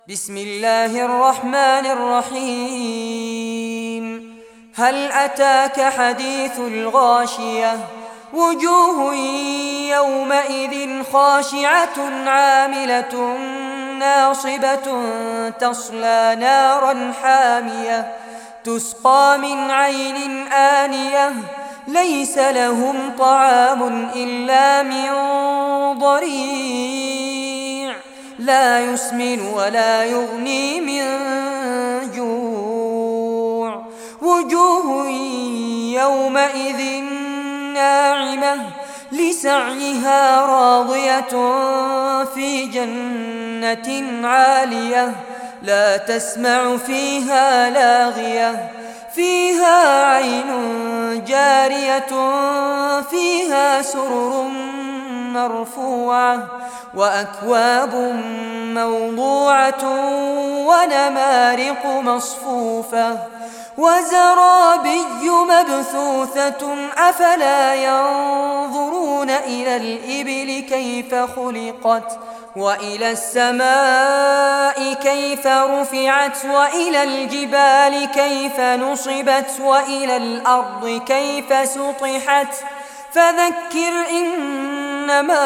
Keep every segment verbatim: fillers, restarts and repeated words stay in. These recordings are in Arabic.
بسم الله الرحمن الرحيم. هل أتاك حديث الغاشية؟ وجوه يومئذ خاشعة عاملة ناصبة تصلى نارا حامية تسقى من عين آنية ليس لهم طعام إلا من ضريع لا يسمن ولا يغني من جوع. وجوه يومئذ ناعمة لسعيها راضية في جنة عالية لا تسمع فيها لاغية فيها عين جارية فيها سرر مرفوعة وأكواب موضوعة ونمارق مصفوفة وزرابي مبثوثة أفلا ينظرون إلى الإبل كيف خلقت وإلى السماء كيف رفعت وإلى الجبال كيف نصبت وإلى الأرض كيف سطحت فذكر إنما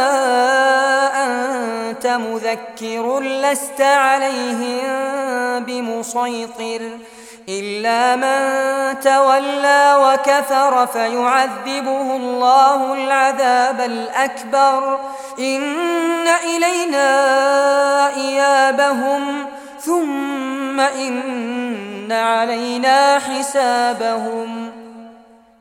أنت مذكر لست عليهم بمسيطر إلا من تولى وكفر فيعذبه الله العذاب الأكبر إن إلينا إيابهم ثم إن علينا حسابهم.